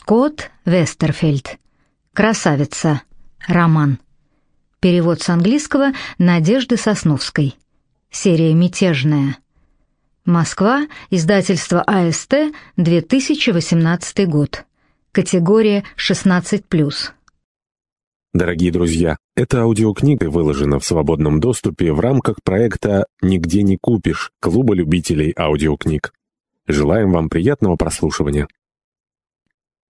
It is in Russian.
Скотт Вестерфельд. Красавица. Роман. Перевод с английского Надежды Сосновской. Серия «Мятежная». Москва. Издательство АСТ. 2018 год. Категория 16+. Дорогие друзья, эта аудиокнига выложена в свободном доступе в рамках проекта «Нигде не купишь» Клуба любителей аудиокниг. Желаем вам приятного прослушивания.